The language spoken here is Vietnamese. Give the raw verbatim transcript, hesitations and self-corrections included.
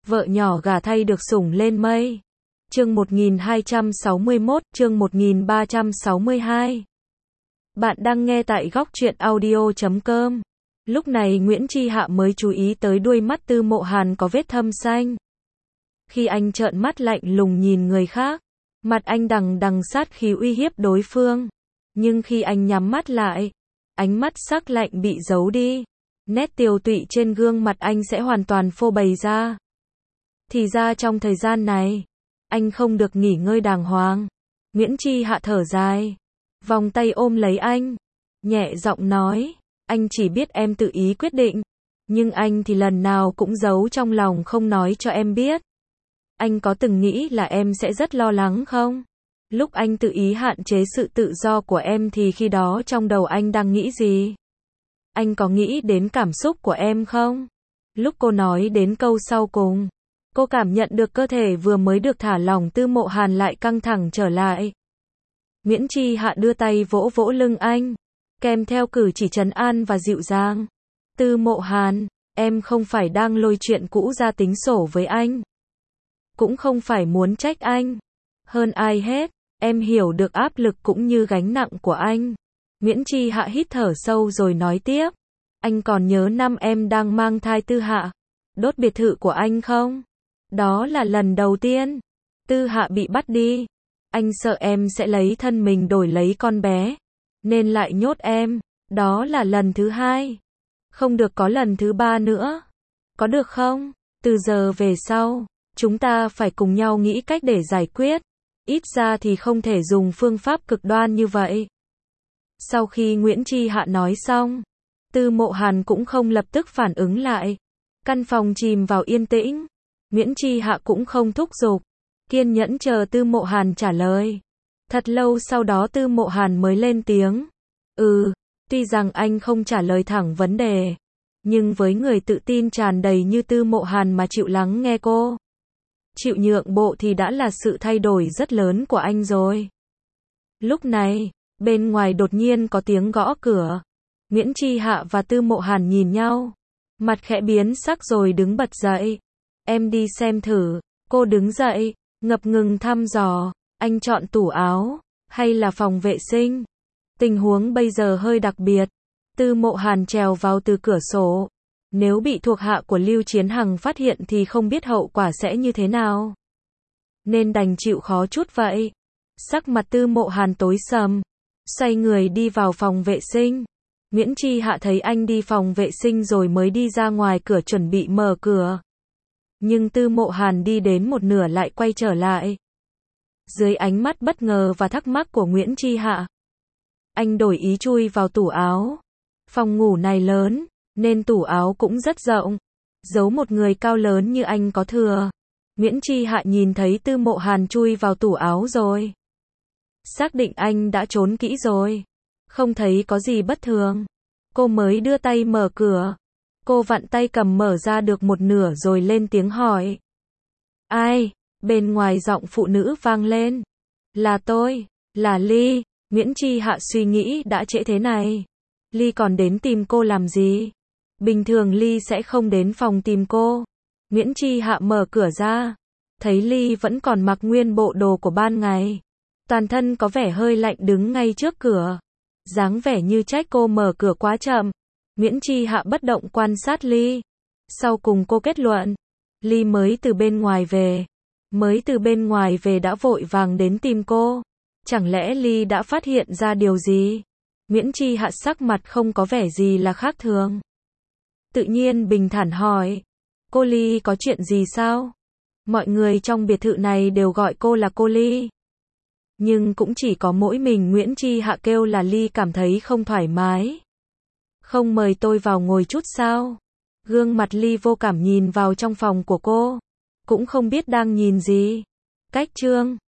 Vợ nhỏ gả thay được sủng lên mây. Chương một nghìn hai trăm sáu mươi mốt, chương một nghìn ba trăm sáu mươi hai. Bạn đang nghe tại góc truyện audio chấm com. Lúc này Nguyễn Chi Hạ mới chú ý tới đuôi mắt Tư Mộ Hàn có vết thâm xanh. Khi anh trợn mắt lạnh lùng nhìn người khác, mặt anh đằng đằng sát khí uy hiếp đối phương. Nhưng khi anh nhắm mắt lại, ánh mắt sắc lạnh bị giấu đi. Nét tiều tụy trên gương mặt anh sẽ hoàn toàn phô bày ra. Thì ra trong thời gian này, anh không được nghỉ ngơi đàng hoàng. Nguyễn Chi Hạ thở dài, vòng tay ôm lấy anh, nhẹ giọng nói, anh chỉ biết em tự ý quyết định, nhưng anh thì lần nào cũng giấu trong lòng không nói cho em biết. Anh có từng nghĩ là em sẽ rất lo lắng không? Lúc anh tự ý hạn chế sự tự do của em thì khi đó trong đầu anh đang nghĩ gì? Anh có nghĩ đến cảm xúc của em không? Lúc cô nói đến câu sau cùng, cô cảm nhận được cơ thể vừa mới được thả lỏng Tư Mộ Hàn lại căng thẳng trở lại. Nguyễn Chi Hạ đưa tay vỗ vỗ lưng anh, kèm theo cử chỉ trấn an và dịu dàng. Tư Mộ Hàn, em không phải đang lôi chuyện cũ ra tính sổ với anh. Cũng không phải muốn trách anh. Hơn ai hết, em hiểu được áp lực cũng như gánh nặng của anh. Nguyễn Chi Hạ hít thở sâu rồi nói tiếp. Anh còn nhớ năm em đang mang thai Tư Hạ, đốt biệt thự của anh không? Đó là lần đầu tiên Tư Hạ bị bắt đi. Anh sợ em sẽ lấy thân mình đổi lấy con bé, nên lại nhốt em. Đó là lần thứ hai. Không được có lần thứ ba nữa. Có được không? Từ giờ về sau, chúng ta phải cùng nhau nghĩ cách để giải quyết. Ít ra thì không thể dùng phương pháp cực đoan như vậy. Sau khi Nguyễn Chi Hạ nói xong, Tư Mộ Hàn cũng không lập tức phản ứng lại. Căn phòng chìm vào yên tĩnh. Nguyễn Chi Hạ cũng không thúc giục, kiên nhẫn chờ Tư Mộ Hàn trả lời. Thật lâu sau đó Tư Mộ Hàn mới lên tiếng. Ừ, tuy rằng anh không trả lời thẳng vấn đề, nhưng với người tự tin tràn đầy như Tư Mộ Hàn mà chịu lắng nghe cô, chịu nhượng bộ thì đã là sự thay đổi rất lớn của anh rồi. Lúc này, bên ngoài đột nhiên có tiếng gõ cửa. Nguyễn Chi Hạ và Tư Mộ Hàn nhìn nhau, mặt khẽ biến sắc rồi đứng bật dậy. Em đi xem thử. Cô đứng dậy, ngập ngừng thăm dò. Anh chọn tủ áo, hay là phòng vệ sinh? Tình huống bây giờ hơi đặc biệt. Tư Mộ Hàn trèo vào từ cửa sổ. Nếu bị thuộc hạ của Lưu Chiến Hằng phát hiện thì không biết hậu quả sẽ như thế nào. Nên đành chịu khó chút vậy. Sắc mặt Tư Mộ Hàn tối sầm, xoay người đi vào phòng vệ sinh. Nguyễn Chi Hạ thấy anh đi phòng vệ sinh rồi mới đi ra ngoài cửa chuẩn bị mở cửa. Nhưng Tư Mộ Hàn đi đến một nửa lại quay trở lại. Dưới ánh mắt bất ngờ và thắc mắc của Nguyễn Chi Hạ, anh đổi ý chui vào tủ áo. Phòng ngủ này lớn, nên tủ áo cũng rất rộng. Giấu một người cao lớn như anh có thừa. Nguyễn Chi Hạ nhìn thấy Tư Mộ Hàn chui vào tủ áo rồi. Xác định anh đã trốn kỹ rồi. Không thấy có gì bất thường. Cô mới đưa tay mở cửa. Cô vặn tay cầm mở ra được một nửa rồi lên tiếng hỏi. Ai? Bên ngoài giọng phụ nữ vang lên. Là tôi, là Ly. Nguyễn Chi Hạ suy nghĩ đã trễ thế này. Ly còn đến tìm cô làm gì? Bình thường Ly sẽ không đến phòng tìm cô. Nguyễn Chi Hạ mở cửa ra. Thấy Ly vẫn còn mặc nguyên bộ đồ của ban ngày. Toàn thân có vẻ hơi lạnh đứng ngay trước cửa. Dáng vẻ như trách cô mở cửa quá chậm. Nguyễn Chi Hạ bất động quan sát Ly. Sau cùng cô kết luận. Ly mới từ bên ngoài về. Mới từ bên ngoài về đã vội vàng đến tìm cô. Chẳng lẽ Ly đã phát hiện ra điều gì? Nguyễn Chi Hạ sắc mặt không có vẻ gì là khác thường. Tự nhiên bình thản hỏi. Cô Ly có chuyện gì sao? Mọi người trong biệt thự này đều gọi cô là cô Ly. Nhưng cũng chỉ có mỗi mình Nguyễn Chi Hạ kêu là Ly cảm thấy không thoải mái. Không mời tôi vào ngồi chút sao? Gương mặt Ly vô cảm nhìn vào trong phòng của cô. Cũng không biết đang nhìn gì. Cách chương